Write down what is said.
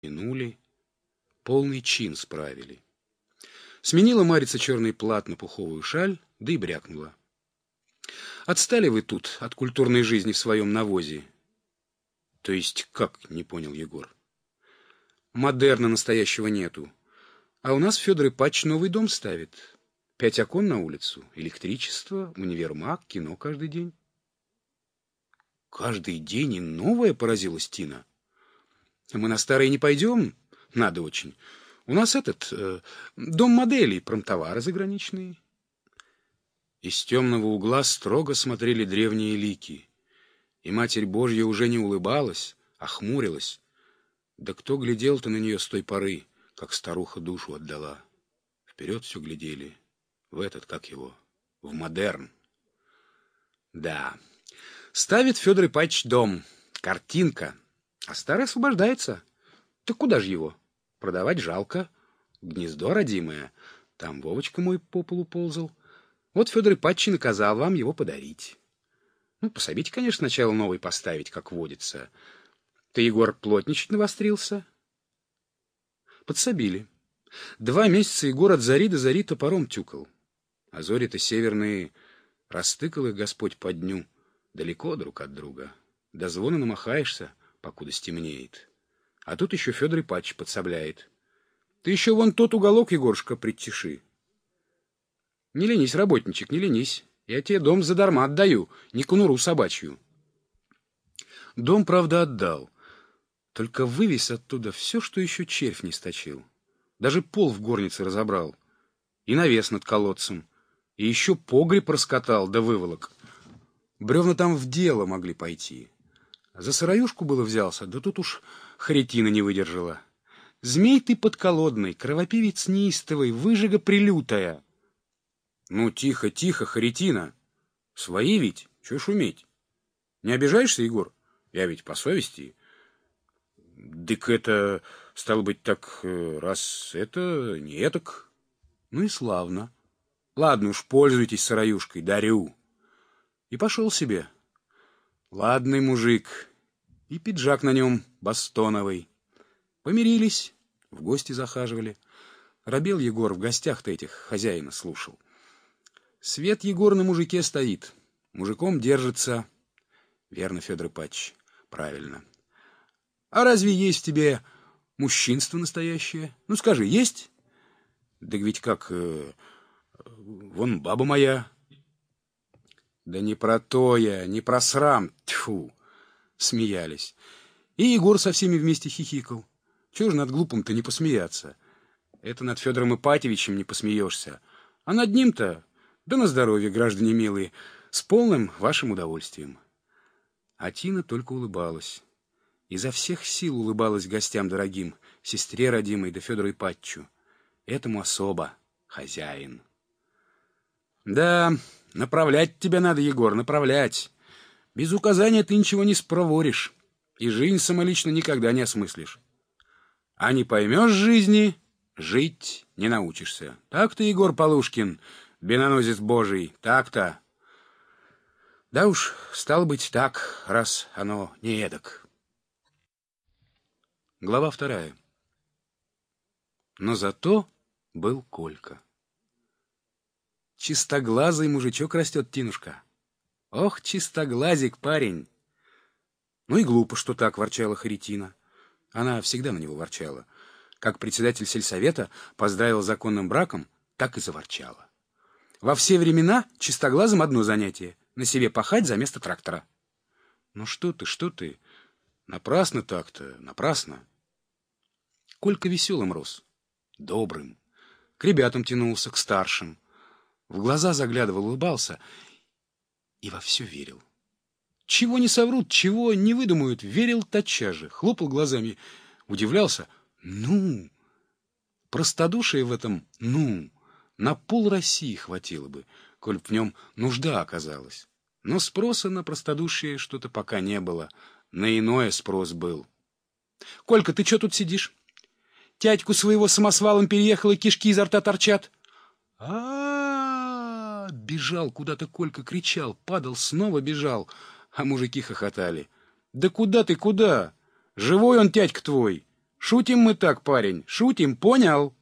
Минули, полный чин справили. Сменила Марица черный плат на пуховую шаль, да и брякнула. Отстали вы тут от культурной жизни в своем навозе. То есть как, не понял Егор. Модерна настоящего нету. А у нас Федор Ипатич новый дом ставит. 5 окон на улицу, электричество, универмаг, кино каждый день. Каждый день и новое, поразилась Тина. Мы на старые не пойдем, надо очень. У нас дом моделей, промтовары заграничные. Из темного угла строго смотрели древние лики. И Матерь Божья уже не улыбалась, а хмурилась. Да кто глядел-то на нее с той поры, как старуха душу отдала? Вперед все глядели. В как его, в модерн. Да, ставит Федор Ипатич дом, картинка, а старый освобождается. Так куда же его? Продавать жалко. Гнездо родимое, там Вовочка мой по полу ползал. Вот Федор Ипатич наказал вам его подарить. Пособите, конечно, сначала новый поставить, как водится. Ты, Егор, плотничать навострился? Подсобили. 2 месяца Егор от зари до зари топором тюкал. А зори-то северные, растыкал их Господь по дню, далеко друг от друга. До звона намахаешься, покуда стемнеет. А тут еще Федор Ипатич подсобляет. Ты еще вон тот уголок, Егорушка, притиши. Не ленись, работничек, не ленись. Я тебе дом задарма отдаю, не конуру собачью. Дом, правда, отдал. Только вывез оттуда все, что еще червь не сточил. Даже пол в горнице разобрал. И навес над колодцем. И еще погреб раскатал, да выволок. Бревна там в дело могли пойти. За сыроюшку было взялся, да тут уж Харитина не выдержала. Змей ты подколодный, кровопивец неистовый, выжига прилютая. Ну, тихо, тихо, Харитина. Свои ведь, чего шуметь? Не обижаешься, Егор? Я ведь по совести. Дык это, стало быть, так, раз это, не этак. Ну и славно. Ладно уж, пользуйтесь сыроюшкой, дарю. И пошел себе. Ладный мужик. И пиджак на нем бастоновый. Помирились, в гости захаживали. Робел Егор в гостях-то этих хозяина слушал. Свет Егор на мужике стоит. Мужиком держится. Верно, Федор Ипатич, правильно. А разве есть в тебе мужчинство настоящее? Ну, скажи, есть? Да ведь как... вон баба моя. Да не про то я, не про срам. Тьфу! Смеялись. И Егор со всеми вместе хихикал. Чего же над глупым-то не посмеяться? Это над Федором Ипатьевичем не посмеешься. А над ним-то, да на здоровье, граждане милые, с полным вашим удовольствием. А Тина только улыбалась. Изо всех сил улыбалась гостям дорогим, сестре родимой да Федору Ипатьевичу. Этому особо хозяин. Да, направлять тебя надо, Егор, направлять. Без указания ты ничего не спроворишь, и жизнь самолично никогда не осмыслишь. А не поймешь жизни, жить не научишься. Так-то, Егор Полушкин, беноносец Божий, так-то. Да уж, стало быть так, раз оно не эдак. Глава 2. Но зато был Колька. Чистоглазый мужичок растет, Тинушка. Ох, чистоглазик парень. Ну и глупо, что так, ворчала Харитина. Она всегда на него ворчала. Как председатель сельсовета поздравил с законным браком, так и заворчала. Во все времена чистоглазым одно занятие — на себе пахать за место трактора. Ну что ты? Напрасно так-то, напрасно. Колька веселым рос, добрым. К ребятам тянулся, к старшим. В глаза заглядывал, улыбался и во все верил. Чего не соврут, чего не выдумают, верил тотчас же. Хлопал глазами, удивлялся. Ну, простодушие в этом, на пол России хватило бы, коль б в нем нужда оказалась. Но спроса на простодушие что-то пока не было. На иное спрос был. — Колька, ты что тут сидишь? Тядьку своего самосвалом переехал, и кишки изо рта торчат. Бежал куда-то Колька, кричал, падал, снова бежал, а мужики хохотали. — Да куда ты, куда? Живой он, тядька твой. Шутим мы так, парень, шутим, понял?